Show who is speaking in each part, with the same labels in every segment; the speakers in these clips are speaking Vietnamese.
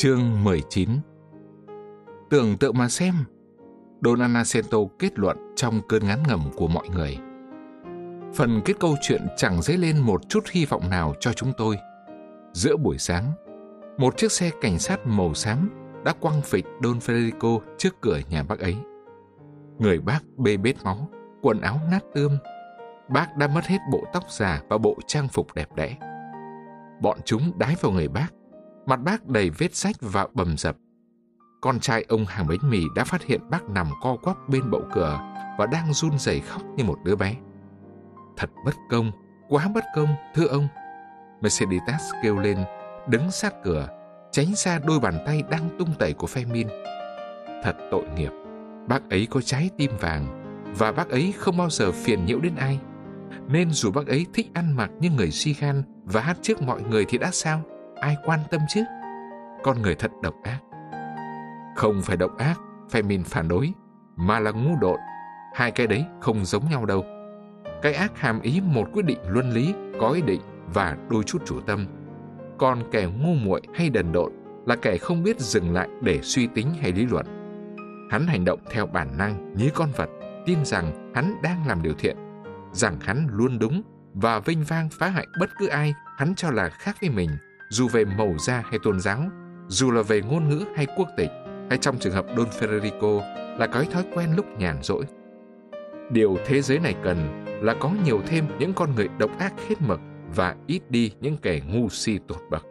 Speaker 1: Chương 19. Tưởng tượng mà xem, Don Anaceto kết luận trong cơn ngán ngẩm của mọi người. Phần kết câu chuyện chẳng dấy lên một chút hy vọng nào cho chúng tôi. Giữa buổi sáng, một chiếc xe cảnh sát màu xám đã quăng phịch Don Federico trước cửa nhà bác ấy. Người bác bê bết máu, quần áo nát tươm. Bác đã mất hết bộ tóc già và bộ trang phục đẹp đẽ. Bọn chúng đái vào người bác. Mặt bác đầy vết rách và bầm dập. Con trai ông hàng bánh mì đã phát hiện bác nằm co quắp bên bậu cửa và đang run rẩy khóc như một đứa bé. Thật bất công, quá bất công, thưa ông. Mercedes kêu lên, đứng sát cửa, tránh xa đôi bàn tay đang tung tẩy của Fermin. Thật tội nghiệp, bác ấy có trái tim vàng và bác ấy không bao giờ phiền nhiễu đến ai. Nên dù bác ấy thích ăn mặc như người si gan và hát trước mọi người thì đã sao? Ai quan tâm chứ? Con người thật độc ác. Không phải độc ác, Fermin phản đối, mà là ngu độn. Hai cái đấy không giống nhau đâu. Cái ác hàm ý một quyết định luân lý, có ý định và đôi chút chủ tâm. Còn kẻ ngu muội hay đần độn là kẻ không biết dừng lại để suy tính hay lý luận. Hắn hành động theo bản năng như con vật, tin rằng hắn đang làm điều thiện, rằng hắn luôn đúng và vênh vang phá hại bất cứ ai hắn cho là khác với mình, dù về màu da hay tôn giáo, dù là về ngôn ngữ hay quốc tịch, hay trong trường hợp Don Federico là cái thói quen lúc nhàn rỗi. Điều thế giới này cần là có nhiều thêm những con người độc ác hết mực và ít đi những kẻ ngu si tột bậc.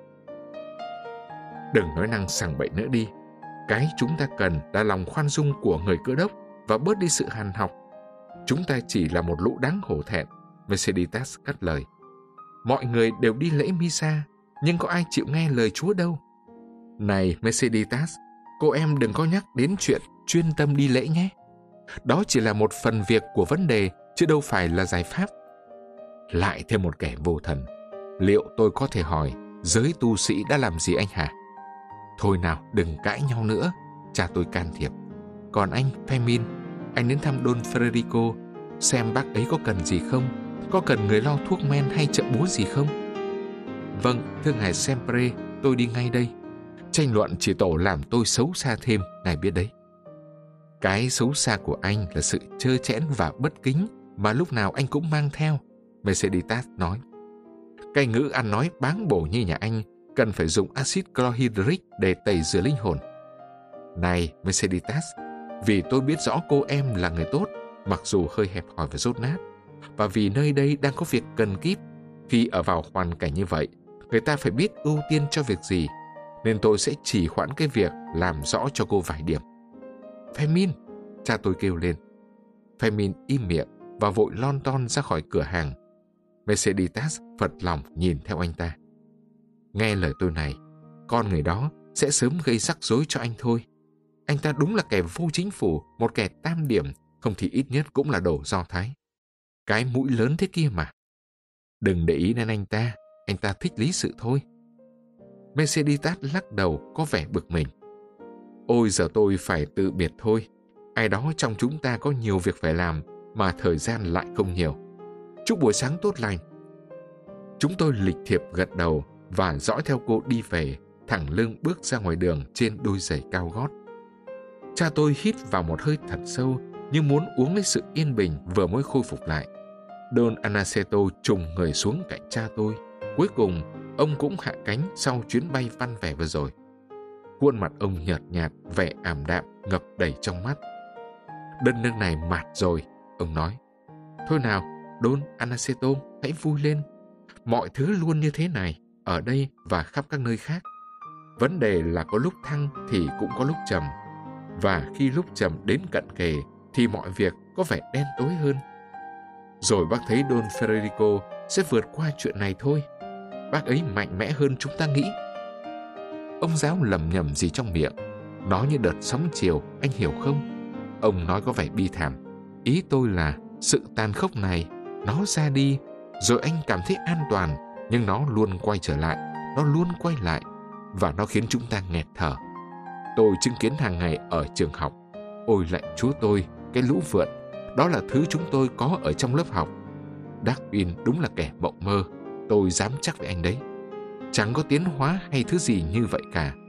Speaker 1: Đừng nói năng sằng bậy nữa đi. Cái chúng ta cần là lòng khoan dung của người cơ đốc và bớt đi sự hàn học. Chúng ta chỉ là một lũ đáng hổ thẹn, Mercedes cắt lời. Mọi người đều đi lễ Misa, nhưng có ai chịu nghe lời Chúa đâu. Này Mercedes, cô em đừng có nhắc đến chuyện chuyên tâm đi lễ nhé. Đó chỉ là một phần việc của vấn đề, chứ đâu phải là giải pháp. Lại thêm một kẻ vô thần. Liệu tôi có thể hỏi, giới tu sĩ đã làm gì anh hả? Thôi nào, đừng cãi nhau nữa, cha tôi can thiệp. Còn anh, Fermin, anh đến thăm Don Federico, xem bác ấy có cần gì không? Có cần người lo thuốc men hay trợ búa gì không? Vâng, thưa ngài Sempre, tôi đi ngay đây. Tranh luận chỉ tổ làm tôi xấu xa thêm, ngài biết đấy. Cái xấu xa của anh là sự trơ trẽn và bất kính mà lúc nào anh cũng mang theo, Mercedes nói. Cái ngữ ăn nói báng bổ như nhà anh cần phải dùng axit chlorhydric để tẩy rửa linh hồn. Này Mercedes, vì tôi biết rõ cô em là người tốt, mặc dù hơi hẹp hòi và dốt nát, và vì nơi đây đang có việc cần kíp, khi ở vào hoàn cảnh như vậy, người ta phải biết ưu tiên cho việc gì, nên tôi sẽ chỉ hoãn cái việc làm rõ cho cô vài điểm. Fermin, cha tôi kêu lên. Fermin im miệng và vội lon ton ra khỏi cửa hàng. Mercedes phật lòng nhìn theo anh ta. Nghe lời tôi này, con người đó sẽ sớm gây rắc rối cho anh thôi. Anh ta đúng là kẻ vô chính phủ, một kẻ tam điểm, không thì ít nhất cũng là đồ Do Thái. Cái mũi lớn thế kia mà. Đừng để ý đến anh ta thích lý sự thôi. Mercedes lắc đầu có vẻ bực mình. Ôi giờ tôi phải từ biệt thôi. Ai đó trong chúng ta có nhiều việc phải làm mà thời gian lại không nhiều. Chúc buổi sáng tốt lành. Chúng tôi lịch thiệp gật đầu và dõi theo cô đi về, thẳng lưng bước ra ngoài đường trên đôi giày cao gót. Cha tôi hít vào một hơi thật sâu như muốn uống lấy sự yên bình vừa mới khôi phục lại. Don Anaceto trùng người xuống cạnh cha tôi. Cuối cùng, ông cũng hạ cánh sau chuyến bay văn vẻ vừa rồi. Khuôn mặt ông nhợt nhạt, vẻ ảm đạm, ngập đầy trong mắt. Đất nước này mạt rồi, ông nói. Thôi nào, Don Anaceto, hãy vui lên. Mọi thứ luôn như thế này, ở đây và khắp các nơi khác. Vấn đề là có lúc thăng thì cũng có lúc trầm. Và khi lúc trầm đến cận kề thì mọi việc có vẻ đen tối hơn. Rồi bác thấy Don Federico sẽ vượt qua chuyện này thôi. Bác ấy mạnh mẽ hơn chúng ta nghĩ. Ông giáo lầm nhầm gì trong miệng. Nói như đợt sóng chiều, anh hiểu không? Ông nói có vẻ bi thảm. Ý tôi là sự tàn khốc này, nó ra đi, rồi anh cảm thấy an toàn, nhưng nó luôn quay trở lại, nó luôn quay lại, và nó khiến chúng ta nghẹt thở. Tôi chứng kiến hàng ngày ở trường học. Ôi lạy Chúa tôi, cái lũ vượn, đó là thứ chúng tôi có ở trong lớp học. Darwin đúng là kẻ mộng mơ, tôi dám chắc với anh đấy. Chẳng có tiến hóa hay thứ gì như vậy cả.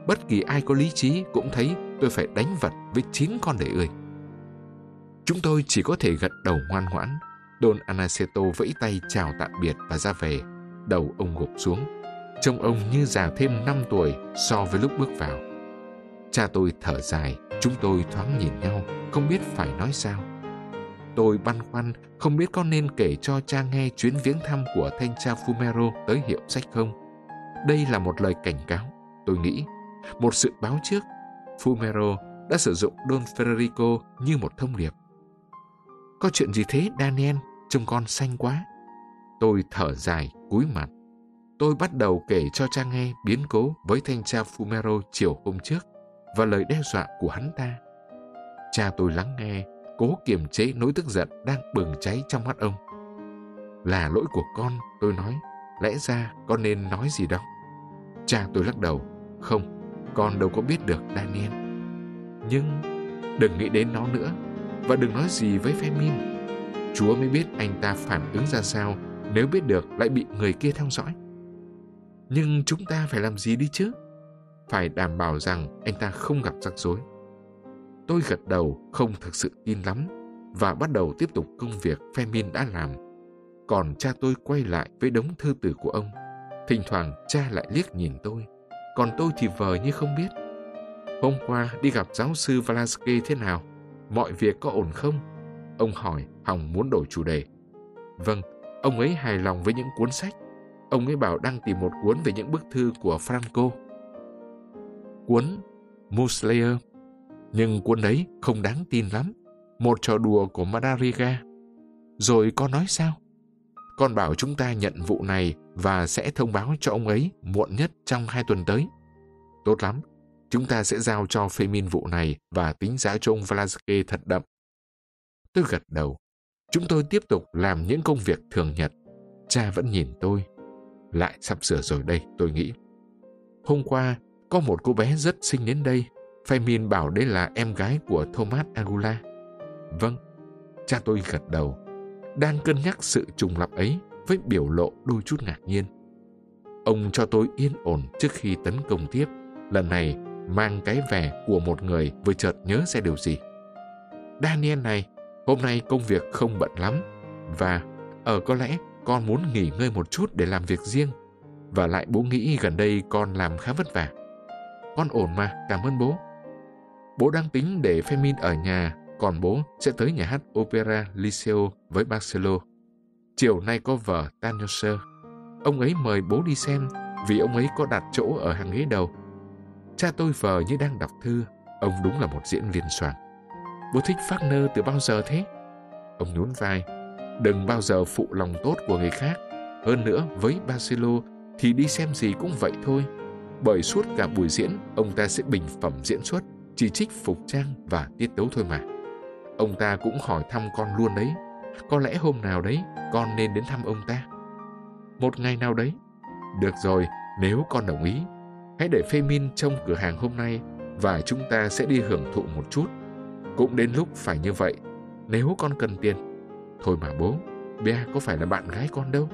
Speaker 1: Bất kỳ ai có lý trí cũng thấy tôi phải đánh vật với 9 con đẻ ươi. Chúng tôi chỉ có thể gật đầu ngoan ngoãn. Don Anaceto vẫy tay chào tạm biệt và ra về. Đầu ông gục xuống. Trông ông như già thêm 5 tuổi so với lúc bước vào. Cha tôi thở dài, chúng tôi thoáng nhìn nhau, không biết phải nói sao. Tôi băn khoăn, không biết có nên kể cho cha nghe chuyến viếng thăm của thanh tra Fumero tới hiệu sách không. Đây là một lời cảnh cáo, tôi nghĩ, một sự báo trước. Fumero đã sử dụng Don Federico như một thông điệp. Có chuyện gì thế, Daniel? Trông con xanh quá. Tôi thở dài, cúi mặt. Tôi bắt đầu kể cho cha nghe biến cố với thanh tra Fumero chiều hôm trước và lời đe dọa của hắn ta. Cha tôi lắng nghe, cố kiềm chế nỗi tức giận đang bừng cháy trong mắt ông. Là lỗi của con, tôi nói. Lẽ ra con nên nói gì đâu. Cha tôi lắc đầu. Không, con đâu có biết được, Daniel. Nhưng đừng nghĩ đến nó nữa, và đừng nói gì với Fermin. Chúa mới biết anh ta phản ứng ra sao nếu biết được lại bị người kia theo dõi. Nhưng chúng ta phải làm gì đi chứ? Phải đảm bảo rằng anh ta không gặp rắc rối. Tôi gật đầu, không thực sự tin lắm, và bắt đầu tiếp tục công việc Fermin đã làm. Còn cha tôi quay lại với đống thư từ của ông. Thỉnh thoảng cha lại liếc nhìn tôi, còn tôi thì vờ như không biết. Hôm qua đi gặp giáo sư Velasquez thế nào? Mọi việc có ổn không? Ông hỏi, hòng muốn đổi chủ đề. Vâng, ông ấy hài lòng với những cuốn sách. Ông ấy bảo đang tìm một cuốn về những bức thư của Franco. Cuốn Muslayer. Nhưng cuốn ấy không đáng tin lắm. Một trò đùa của Madariaga. Rồi con nói sao? Con bảo chúng ta nhận vụ này và sẽ thông báo cho ông ấy muộn nhất trong 2 tuần tới. Tốt lắm. Chúng ta sẽ giao cho Fermin vụ này và tính giá cho ông Velasquez thật đậm. Tôi gật đầu. Chúng tôi tiếp tục làm những công việc thường nhật. Cha vẫn nhìn tôi. Lại sắp sửa rồi đây, tôi nghĩ. Hôm qua, có một cô bé rất xinh đến đây. Fermin bảo đấy là em gái của Thomas Agula. Vâng, cha tôi gật đầu. Đang cân nhắc sự trùng lặp ấy với biểu lộ đôi chút ngạc nhiên. Ông cho tôi yên ổn trước khi tấn công tiếp. Lần này mang cái vẻ của một người vừa chợt nhớ ra điều gì. Daniel này, hôm nay công việc không bận lắm. Và có lẽ con muốn nghỉ ngơi một chút để làm việc riêng. Và lại bố nghĩ gần đây con làm khá vất vả. Con ổn mà, cảm ơn bố. Bố đang tính để Fermin ở nhà, còn bố sẽ tới nhà hát Opera Liceo với Barcelo. Chiều nay có vở Tannhäuser. Ông ấy mời bố đi xem vì ông ấy có đặt chỗ ở hàng ghế đầu. Cha tôi vờ như đang đọc thư. Ông đúng là một diễn viên soàng. Bố thích Wagner từ bao giờ thế? Ông nhún vai. Đừng bao giờ phụ lòng tốt của người khác. Hơn nữa, với Barcelo thì đi xem gì cũng vậy thôi. Bởi suốt cả buổi diễn, ông ta sẽ bình phẩm diễn xuất, chỉ trích phục trang và tiết tấu thôi mà. Ông ta cũng hỏi thăm con luôn đấy. Có lẽ hôm nào đấy, con nên đến thăm ông ta. Một ngày nào đấy. Được rồi, nếu con đồng ý. Hãy để Fermin trông cửa hàng hôm nay và chúng ta sẽ đi hưởng thụ một chút. Cũng đến lúc phải như vậy, nếu con cần tiền. Thôi mà bố, Bea có phải là bạn gái con đâu.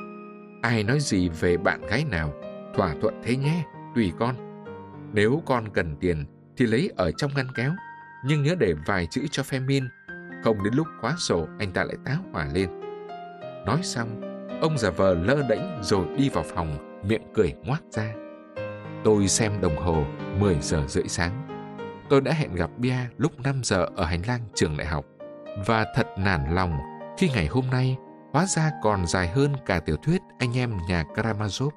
Speaker 1: Ai nói gì về bạn gái nào, thỏa thuận thế nhé, tùy con. Nếu con cần tiền thì lấy ở trong ngăn kéo, nhưng nhớ để vài chữ cho Fermin, không đến lúc khóa sổ anh ta lại tá hỏa lên. Nói xong, ông giả vờ lơ đễnh rồi đi vào phòng, miệng cười ngoác ra. Tôi xem đồng hồ, 10 giờ rưỡi sáng. Tôi đã hẹn gặp Bea lúc 5 giờ ở hành lang trường đại học, và thật nản lòng khi ngày hôm nay hóa ra còn dài hơn cả tiểu thuyết anh em nhà Karamazov.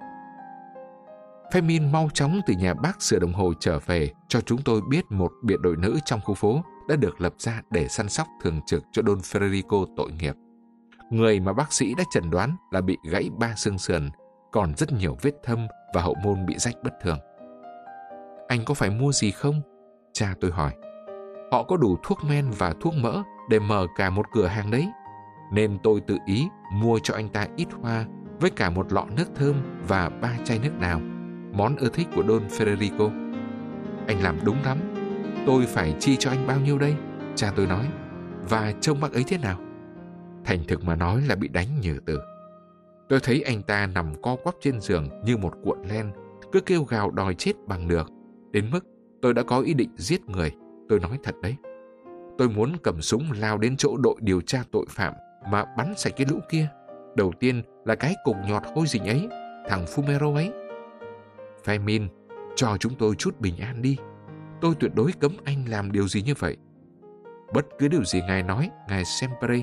Speaker 1: Fermin mau chóng từ nhà bác sửa đồng hồ trở về cho chúng tôi biết một biệt đội nữ trong khu phố đã được lập ra để săn sóc thường trực cho Don Federico tội nghiệp. Người mà bác sĩ đã chẩn đoán là bị gãy 3 xương sườn, còn rất nhiều vết thâm và hậu môn bị rách bất thường. Anh có phải mua gì không? Cha tôi hỏi. Họ có đủ thuốc men và thuốc mỡ để mở cả một cửa hàng đấy, nên tôi tự ý mua cho anh ta ít hoa với cả một lọ nước thơm và 3 chai nước đào, món ưa thích của Don Federico. Anh làm đúng lắm. Tôi phải chi cho anh bao nhiêu đây? Cha tôi nói. Và trông bác ấy thế nào? Thành thực mà nói là bị đánh nhừ từ. Tôi thấy anh ta nằm co quắp trên giường như một cuộn len, cứ kêu gào đòi chết bằng được. Đến mức tôi đã có ý định giết người. Tôi nói thật đấy. Tôi muốn cầm súng lao đến chỗ đội điều tra tội phạm mà bắn sạch cái lũ kia. Đầu tiên là cái cục nhọt hôi rình ấy, thằng Fumero ấy. Fermin, cho chúng tôi chút bình an đi. Tôi tuyệt đối cấm anh làm điều gì như vậy. Bất cứ điều gì ngài nói, ngài Sempre.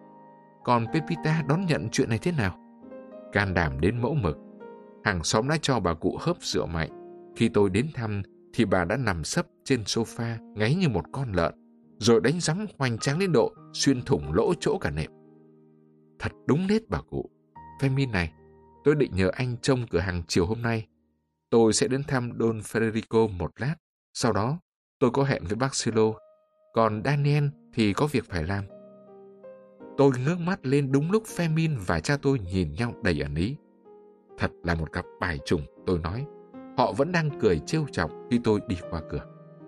Speaker 1: Còn Pepita đón nhận chuyện này thế nào? Can đảm đến mẫu mực. Hàng xóm đã cho bà cụ hớp rượu mạnh. Khi tôi đến thăm thì bà đã nằm sấp trên sofa ngáy như một con lợn, rồi đánh rắm hoành tráng đến độ xuyên thủng lỗ chỗ cả nệm. Thật đúng nết bà cụ. Fermin này, tôi định nhờ anh trông cửa hàng chiều hôm nay. Tôi sẽ đến thăm Don Federico một lát. Sau đó tôi có hẹn với bác Silo. Còn Daniel thì có việc phải làm. Tôi ngước mắt lên đúng lúc Fermin và cha tôi nhìn nhau đầy ẩn ý. Thật là một cặp bài trùng, tôi nói. Họ vẫn đang cười trêu chọc khi tôi đi qua cửa.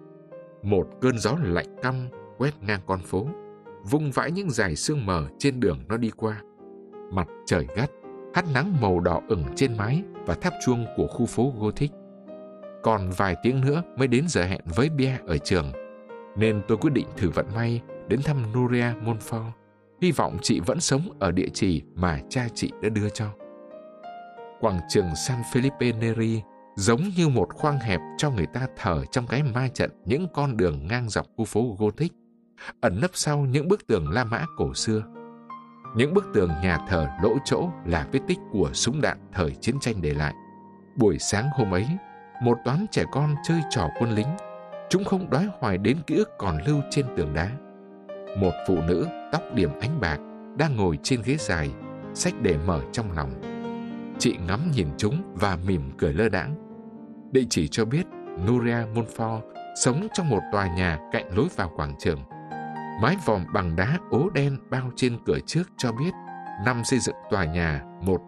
Speaker 1: Một cơn gió lạnh căm quét ngang con phố, vung vãi những dải sương mờ trên đường nó đi qua. Mặt trời gắt, hắt nắng màu đỏ ửng trên mái và tháp chuông của khu phố Gothic. Còn vài tiếng nữa mới đến giờ hẹn với Bia ở trường, nên tôi quyết định thử vận may đến thăm Nuria Montfort, hy vọng chị vẫn sống ở địa chỉ mà cha chị đã đưa cho. Quảng trường San Felipe Neri giống như một khoang hẹp cho người ta thở trong cái ma trận những con đường ngang dọc khu phố Gothic, ẩn nấp sau những bức tường La Mã cổ xưa. Những bức tường nhà thờ lỗ chỗ là vết tích của súng đạn thời chiến tranh để lại. Buổi sáng hôm ấy, một toán trẻ con chơi trò quân lính. Chúng không đói hoài đến ký ức còn lưu trên tường đá. Một phụ nữ tóc điểm ánh bạc đang ngồi trên ghế dài, sách để mở trong lòng. Chị ngắm nhìn chúng và mỉm cười lơ đãng. Địa chỉ cho biết Nuria Montfort sống trong một tòa nhà cạnh lối vào quảng trường. Mái vòm bằng đá ố đen bao trên cửa trước cho biết năm xây dựng tòa nhà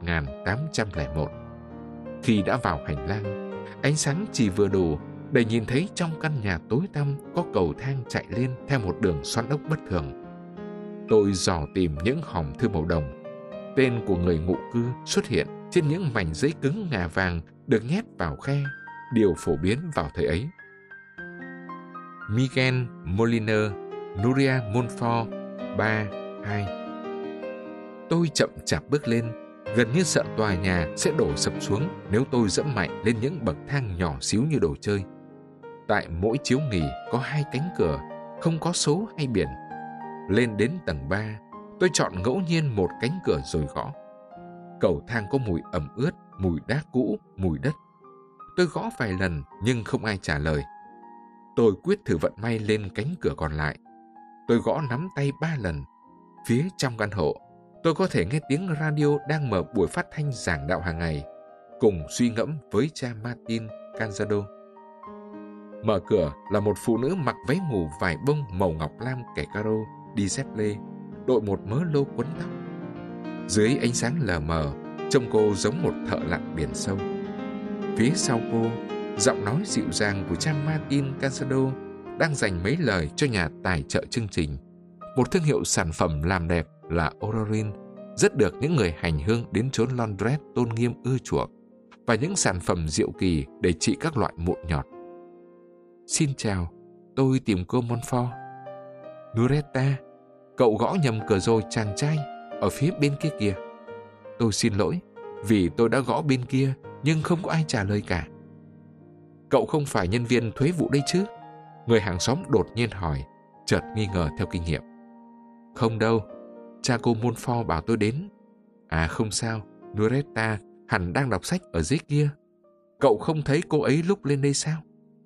Speaker 1: 1801. Khi đã vào hành lang, ánh sáng chỉ vừa đủ để nhìn thấy trong căn nhà tối tăm có cầu thang chạy lên theo một đường xoắn ốc bất thường. Tôi dò tìm những hòm thư màu đồng. Tên của người ngụ cư xuất hiện trên những mảnh giấy cứng ngà vàng được nhét vào khe, điều phổ biến vào thời ấy. Miguel Moliner, Nuria Montfort, 32. Tôi chậm chạp bước lên, gần như sợ tòa nhà sẽ đổ sập xuống nếu tôi dẫm mạnh lên những bậc thang nhỏ xíu như đồ chơi. Tại mỗi chiếu nghỉ có 2 cánh cửa, không có số hay biển. Lên đến tầng 3, tôi chọn ngẫu nhiên một cánh cửa rồi gõ. Cầu thang có mùi ẩm ướt, mùi đá cũ, mùi đất. Tôi gõ vài lần nhưng không ai trả lời. Tôi quyết thử vận may lên cánh cửa còn lại. Tôi gõ nắm tay 3 lần. Phía trong căn hộ, tôi có thể nghe tiếng radio đang mở buổi phát thanh giảng đạo hàng ngày, cùng suy ngẫm với cha Martin Canzado. Mở cửa là một phụ nữ mặc váy ngủ vải bông màu ngọc lam kẻ caro, đi dép lê, đội một mớ lô quấn tóc. Dưới ánh sáng lờ mờ, trông cô giống một thợ lặn biển sâu. Phía sau cô, giọng nói dịu dàng của cha Martin Canzado đang dành mấy lời cho nhà tài trợ chương trình. Một thương hiệu sản phẩm làm đẹp là Aurorin, rất được những người hành hương đến chốn Londres tôn nghiêm ưa chuộng, và những sản phẩm diệu kỳ để trị các loại mụn nhọt. Xin chào, tôi tìm cô Montfort. Nuretta, cậu gõ nhầm cửa rồi chàng trai, ở phía bên kia kìa. Tôi xin lỗi, vì tôi đã gõ bên kia nhưng không có ai trả lời cả. Cậu không phải nhân viên thuế vụ đây chứ? Người hàng xóm đột nhiên hỏi, chợt nghi ngờ theo kinh nghiệm. Không đâu, cha cô Montfort bảo tôi đến. À không sao, Nuretta hẳn đang đọc sách ở dưới kia. Cậu không thấy cô ấy lúc lên đây sao?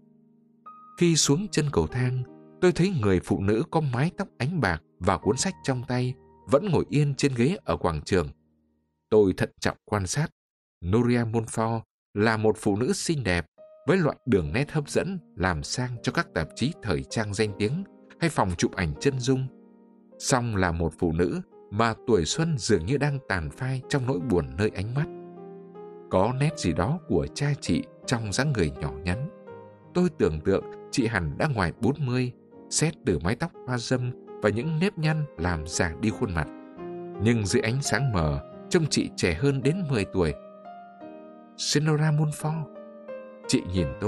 Speaker 1: Khi xuống chân cầu thang, tôi thấy người phụ nữ có mái tóc ánh bạc và cuốn sách trong tay vẫn ngồi yên trên ghế ở quảng trường. Tôi thận trọng quan sát. Nuria Montfort là một phụ nữ xinh đẹp với loại đường nét hấp dẫn làm sang cho các tạp chí thời trang danh tiếng hay phòng chụp ảnh chân dung. Song là một phụ nữ mà tuổi xuân dường như đang tàn phai trong nỗi buồn nơi ánh mắt. Có nét gì đó của cha chị trong dáng người nhỏ nhắn. Tôi tưởng tượng chị hẳn đã ngoài 40, xét từ mái tóc hoa râm và những nếp nhăn làm già đi khuôn mặt. Nhưng dưới ánh sáng mờ, trông chị trẻ hơn đến 10 tuổi. Senora Montfort. Chị nhìn tôi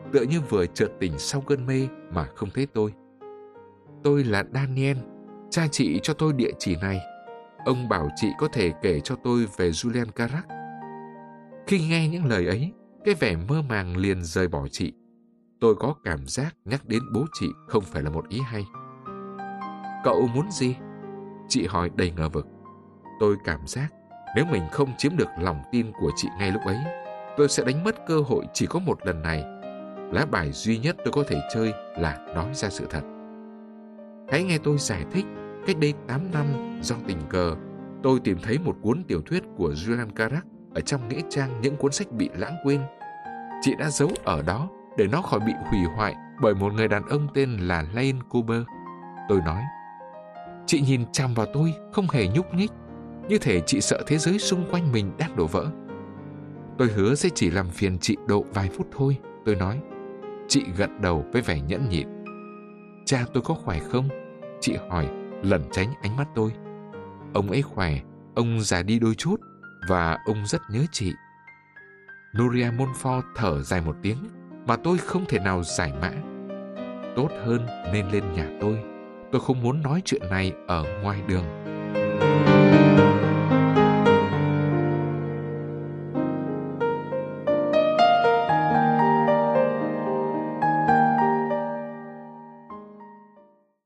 Speaker 1: tựa như vừa chợt tỉnh sau cơn mê mà không thấy tôi. Tôi là Daniel, cha chị cho tôi địa chỉ này. Ông bảo chị có thể kể cho tôi về Julian Carac. Khi nghe những lời ấy, cái vẻ mơ màng liền rời bỏ chị. Tôi có cảm giác nhắc đến bố chị không phải là một ý hay. Cậu muốn gì? Chị hỏi đầy ngờ vực. Tôi cảm giác nếu mình không chiếm được lòng tin của chị ngay lúc ấy, tôi sẽ đánh mất cơ hội chỉ có một lần này. Lá bài duy nhất tôi có thể chơi là nói ra sự thật. Hãy nghe tôi giải thích. Cách đây 8 năm, do tình cờ, tôi tìm thấy một cuốn tiểu thuyết của Julian Carac ở trong nghĩa trang những cuốn sách bị lãng quên. Chị đã giấu ở đó để nó khỏi bị hủy hoại bởi một người đàn ông tên là Lane Cooper. Tôi nói. Chị nhìn chằm vào tôi, không hề nhúc nhích, như thể chị sợ thế giới xung quanh mình đang đổ vỡ. Tôi hứa sẽ chỉ làm phiền chị độ vài phút thôi, tôi nói. Chị gật đầu với vẻ nhẫn nhịn. Cha tôi có khỏe không? Chị hỏi, lẩn tránh ánh mắt tôi. Ông ấy khỏe, ông già đi đôi chút, và ông rất nhớ chị. Nuria Montfort thở dài một tiếng mà tôi không thể nào giải mã. Tốt hơn nên lên nhà tôi. Tôi không muốn nói chuyện này ở ngoài đường.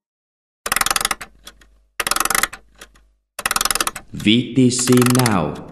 Speaker 2: VTC Now.